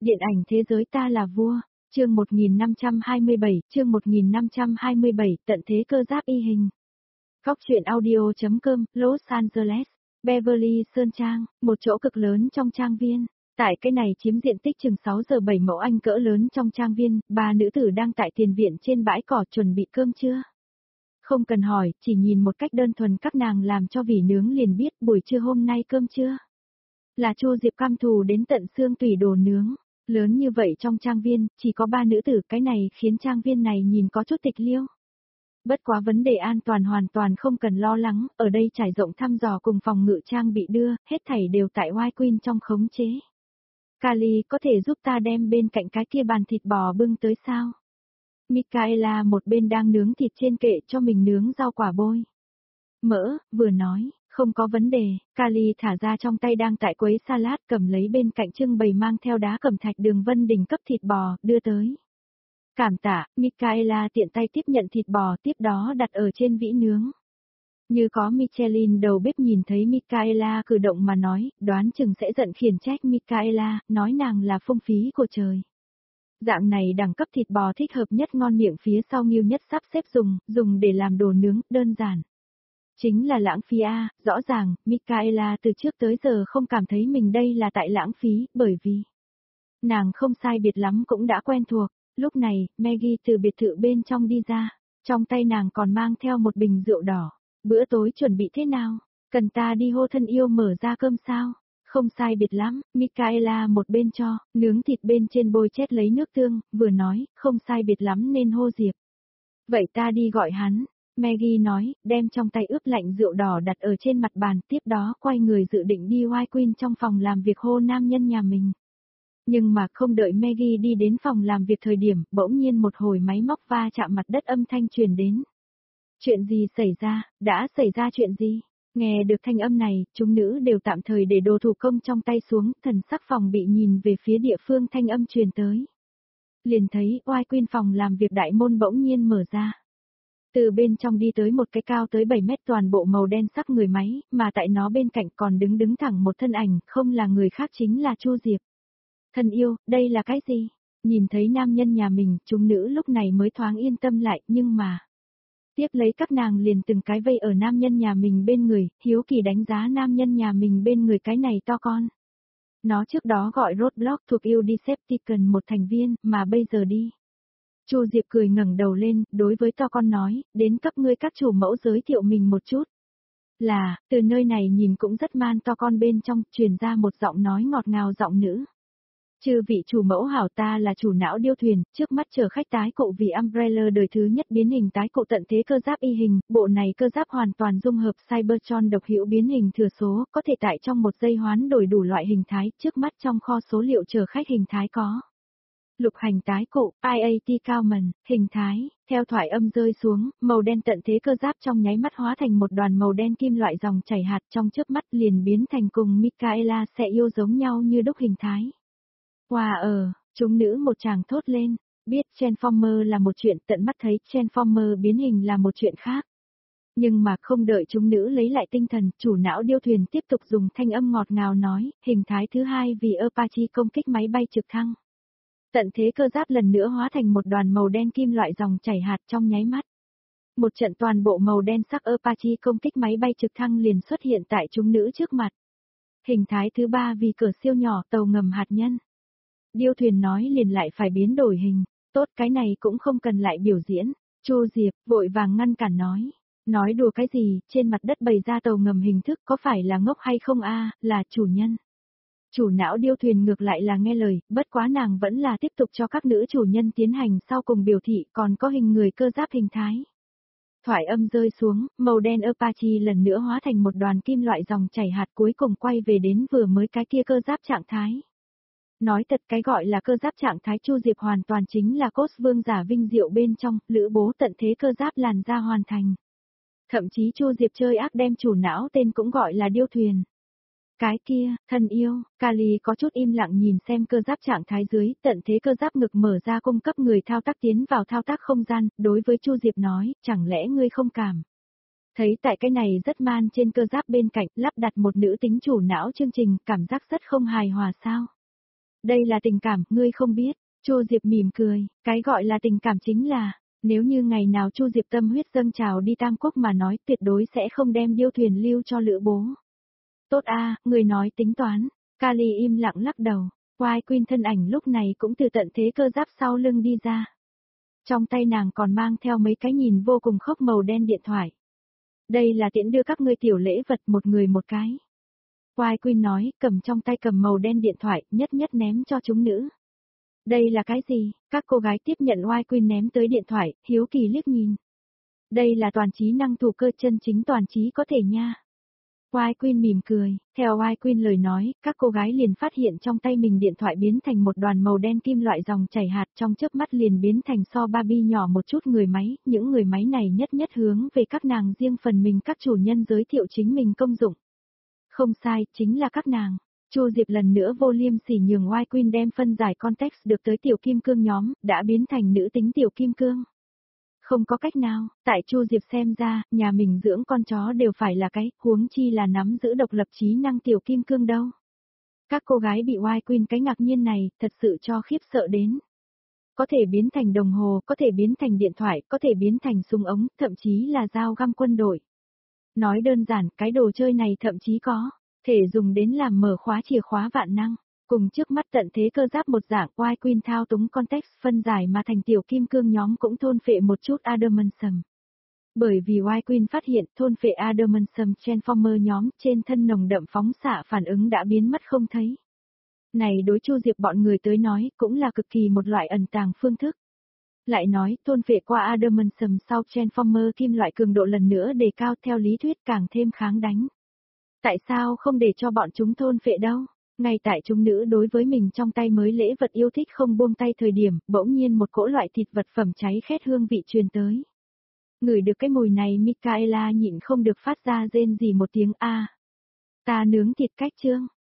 Điện ảnh thế giới ta là vua, chương 1527, tận thế cơ giáp y hình. Góc truyện audio.com, Los Angeles, Beverly Sơn Trang, một chỗ cực lớn trong trang viên. Tại cái này chiếm diện tích chừng 6 giờ 7 mẫu Anh cỡ lớn trong trang viên, ba nữ tử đang tại tiền viện trên bãi cỏ chuẩn bị cơm trưa. Không cần hỏi, chỉ nhìn một cách đơn thuần các nàng làm cho vỉ nướng liền biết buổi trưa hôm nay cơm trưa. Là Chu Diệp cam thù đến tận xương tủy đồ nướng. Lớn như vậy trong trang viên, chỉ có ba nữ tử, cái này khiến trang viên này nhìn có chút tịch liêu. Bất quá vấn đề an toàn hoàn toàn không cần lo lắng, ở đây trải rộng thăm dò cùng phòng ngự trang bị đưa, hết thảy đều tại White Queen trong khống chế. Kali có thể giúp ta đem bên cạnh cái kia bàn thịt bò bưng tới sao? Michaela một bên đang nướng thịt trên kệ cho mình nướng rau quả bôi mỡ, vừa nói. Không có vấn đề, Kali thả ra trong tay đang tại quấy salad, cầm lấy bên cạnh trưng bày mang theo đá cẩm thạch đường vân đỉnh cấp thịt bò, đưa tới. Cảm tạ, Michaela tiện tay tiếp nhận thịt bò, tiếp đó đặt ở trên vĩ nướng. Như có Michelin đầu bếp nhìn thấy Michaela cử động mà nói, đoán chừng sẽ giận khiển trách Michaela, nói nàng là phung phí của trời. Dạng này đẳng cấp thịt bò thích hợp nhất ngon miệng phía sau nghiêu nhất sắp xếp dùng để làm đồ nướng, đơn giản. Chính là lãng phí a, rõ ràng, Michaela từ trước tới giờ không cảm thấy mình đây là tại lãng phí, bởi vì nàng không sai biệt lắm cũng đã quen thuộc. Lúc này, Maggie từ biệt thự bên trong đi ra, trong tay nàng còn mang theo một bình rượu đỏ. Bữa tối chuẩn bị thế nào? Cần ta đi hô thân yêu mở ra cơm sao? Không sai biệt lắm, Michaela một bên cho, nướng thịt bên trên bôi chét lấy nước tương, vừa nói, không sai biệt lắm nên hô Diệp. Vậy ta đi gọi hắn. Maggie nói, đem trong tay ướp lạnh rượu đỏ đặt ở trên mặt bàn, tiếp đó quay người dự định đi White Queen trong phòng làm việc hô nam nhân nhà mình. Nhưng mà không đợi Maggie đi đến phòng làm việc thời điểm, bỗng nhiên một hồi máy móc va chạm mặt đất âm thanh truyền đến. Chuyện gì xảy ra, đã xảy ra chuyện gì? Nghe được thanh âm này, chúng nữ đều tạm thời để đồ thủ công trong tay xuống, thần sắc phòng bị nhìn về phía địa phương thanh âm truyền tới. Liền thấy White Queen phòng làm việc đại môn bỗng nhiên mở ra. Từ bên trong đi tới một cái cao tới 7 mét toàn bộ màu đen sắc người máy, mà tại nó bên cạnh còn đứng thẳng một thân ảnh, không là người khác chính là Chu Diệp. Thân yêu, đây là cái gì? Nhìn thấy nam nhân nhà mình, chúng nữ lúc này mới thoáng yên tâm lại, nhưng mà... Tiếp lấy các nàng liền từng cái vây ở nam nhân nhà mình bên người, hiếu kỳ đánh giá nam nhân nhà mình bên người cái này to con. Nó trước đó gọi Roadblock thuộc yêu Decepticon một thành viên, mà bây giờ đi. Chu Diệp cười ngẩng đầu lên, đối với to con nói, đến cấp ngươi các chủ mẫu giới thiệu mình một chút. Là, từ nơi này nhìn cũng rất man to con bên trong, truyền ra một giọng nói ngọt ngào giọng nữ. Chư vị chủ mẫu hảo, ta là chủ não điêu thuyền, trước mắt chờ khách tái cụ vì Umbrella đời thứ nhất biến hình tái cụ tận thế cơ giáp y hình, bộ này cơ giáp hoàn toàn dung hợp Cybertron độc hữu biến hình thừa số, có thể tại trong một giây hoán đổi đủ loại hình thái, trước mắt trong kho số liệu chờ khách hình thái có. Lục hành tái cụ, IAT Cowman, hình thái, theo thoại âm rơi xuống, màu đen tận thế cơ giáp trong nháy mắt hóa thành một đoàn màu đen kim loại dòng chảy hạt trong chớp mắt liền biến thành cùng Michaela sẽ yêu giống nhau như đúc hình thái. Wow, chúng nữ một tràng thốt lên, biết Transformer là một chuyện, tận mắt thấy Transformer biến hình là một chuyện khác. Nhưng mà không đợi chúng nữ lấy lại tinh thần, chủ não điêu thuyền tiếp tục dùng thanh âm ngọt ngào nói, hình thái thứ hai vì Apache công kích máy bay trực thăng. Tận thế cơ giáp lần nữa hóa thành một đoàn màu đen kim loại dòng chảy hạt trong nháy mắt. Một trận toàn bộ màu đen sắc Apache công kích máy bay trực thăng liền xuất hiện tại chúng nữ trước mặt. Hình thái thứ ba vì cửa siêu nhỏ tàu ngầm hạt nhân. Điêu thuyền nói liền lại phải biến đổi hình, tốt cái này cũng không cần lại biểu diễn. Chu Diệp vội vàng ngăn cản nói đùa cái gì, trên mặt đất bày ra tàu ngầm hình thức có phải là ngốc hay không a, là chủ nhân. Chủ não điêu thuyền ngược lại là nghe lời, bất quá nàng vẫn là tiếp tục cho các nữ chủ nhân tiến hành sau cùng biểu thị còn có hình người cơ giáp hình thái. Thoại âm rơi xuống, màu đen Apache lần nữa hóa thành một đoàn kim loại dòng chảy hạt cuối cùng quay về đến vừa mới cái kia cơ giáp trạng thái. Nói thật cái gọi là cơ giáp trạng thái Chu Diệp hoàn toàn chính là cốt vương giả vinh diệu bên trong, lữ bố tận thế cơ giáp làn ra hoàn thành. Thậm chí Chu Diệp chơi ác đem chủ não tên cũng gọi là điêu thuyền. Cái kia, thân yêu, Kali có chút im lặng nhìn xem cơ giáp trạng thái dưới, tận thế cơ giáp ngực mở ra cung cấp người thao tác tiến vào thao tác không gian, đối với Chu Diệp nói, chẳng lẽ ngươi không cảm. Thấy tại cái này rất man trên cơ giáp bên cạnh, lắp đặt một nữ tính chủ não chương trình, cảm giác rất không hài hòa sao. Đây là tình cảm, ngươi không biết. Chu Diệp mỉm cười, cái gọi là tình cảm chính là, nếu như ngày nào Chu Diệp tâm huyết dâng trào đi Tam Quốc mà nói tuyệt đối sẽ không đem điêu thuyền lưu cho Lữ Bố. Tốt a, người nói tính toán. Kali im lặng lắc đầu. White Queen thân ảnh lúc này cũng từ tận thế cơ giáp sau lưng đi ra. Trong tay nàng còn mang theo mấy cái nhìn vô cùng khốc màu đen điện thoại. Đây là tiễn đưa các ngươi tiểu lễ vật một người một cái. White Queen nói, cầm trong tay cầm màu đen điện thoại, nhất nhất ném cho chúng nữ. Đây là cái gì? Các cô gái tiếp nhận White Queen ném tới điện thoại, hiếu kỳ liếc nhìn. Đây là toàn trí năng thủ cơ chân chính toàn trí có thể nha. White Queen mỉm cười, theo White Queen lời nói, các cô gái liền phát hiện trong tay mình điện thoại biến thành một đoàn màu đen kim loại dòng chảy hạt trong chớp mắt liền biến thành so Barbie nhỏ một chút người máy, những người máy này nhất nhất hướng về các nàng riêng phần mình các chủ nhân giới thiệu chính mình công dụng. Không sai, chính là các nàng. Chu Diệp lần nữa vô liêm sỉ nhường White Queen đem phân giải context được tới tiểu kim cương nhóm, đã biến thành nữ tính tiểu kim cương. Không có cách nào, tại Chu Diệp xem ra, nhà mình dưỡng con chó đều phải là cái, huống chi là nắm giữ độc lập trí năng tiểu kim cương đâu. Các cô gái bị White Queen cái ngạc nhiên này, thật sự cho khiếp sợ đến. Có thể biến thành đồng hồ, có thể biến thành điện thoại, có thể biến thành súng ống, thậm chí là dao găm quân đội. Nói đơn giản, cái đồ chơi này thậm chí có thể dùng đến làm mở khóa chìa khóa vạn năng. Cùng trước mắt tận thế cơ giáp một dạng, White Queen thao túng context phân giải mà thành tiểu kim cương nhóm cũng thôn phệ một chút adamantium. Bởi vì White Queen phát hiện thôn phệ adamantium transformer nhóm trên thân nồng đậm phóng xạ phản ứng đã biến mất không thấy. Này đối Chu Diệp bọn người tới nói cũng là cực kỳ một loại ẩn tàng phương thức. Lại nói, thôn phệ qua adamantium sau transformer kim loại cường độ lần nữa đề cao theo lý thuyết càng thêm kháng đánh. Tại sao không để cho bọn chúng thôn phệ đâu? Ngay tại chúng nữ đối với mình trong tay mới lễ vật yêu thích không buông tay thời điểm, bỗng nhiên một cỗ loại thịt vật phẩm cháy khét hương vị truyền tới. Ngửi được cái mùi này Michaela nhịn không được phát ra rên gì một tiếng a. Ta nướng thịt cách trương,